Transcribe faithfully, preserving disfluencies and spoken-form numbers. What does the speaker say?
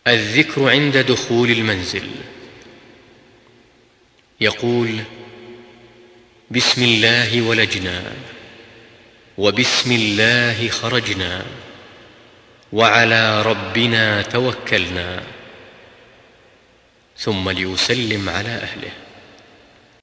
الذكر عند دخول المنزل. يقول: بسم الله ولجنا، وبسم الله خرجنا، وعلى ربنا توكلنا، ثم ليسلم على أهله.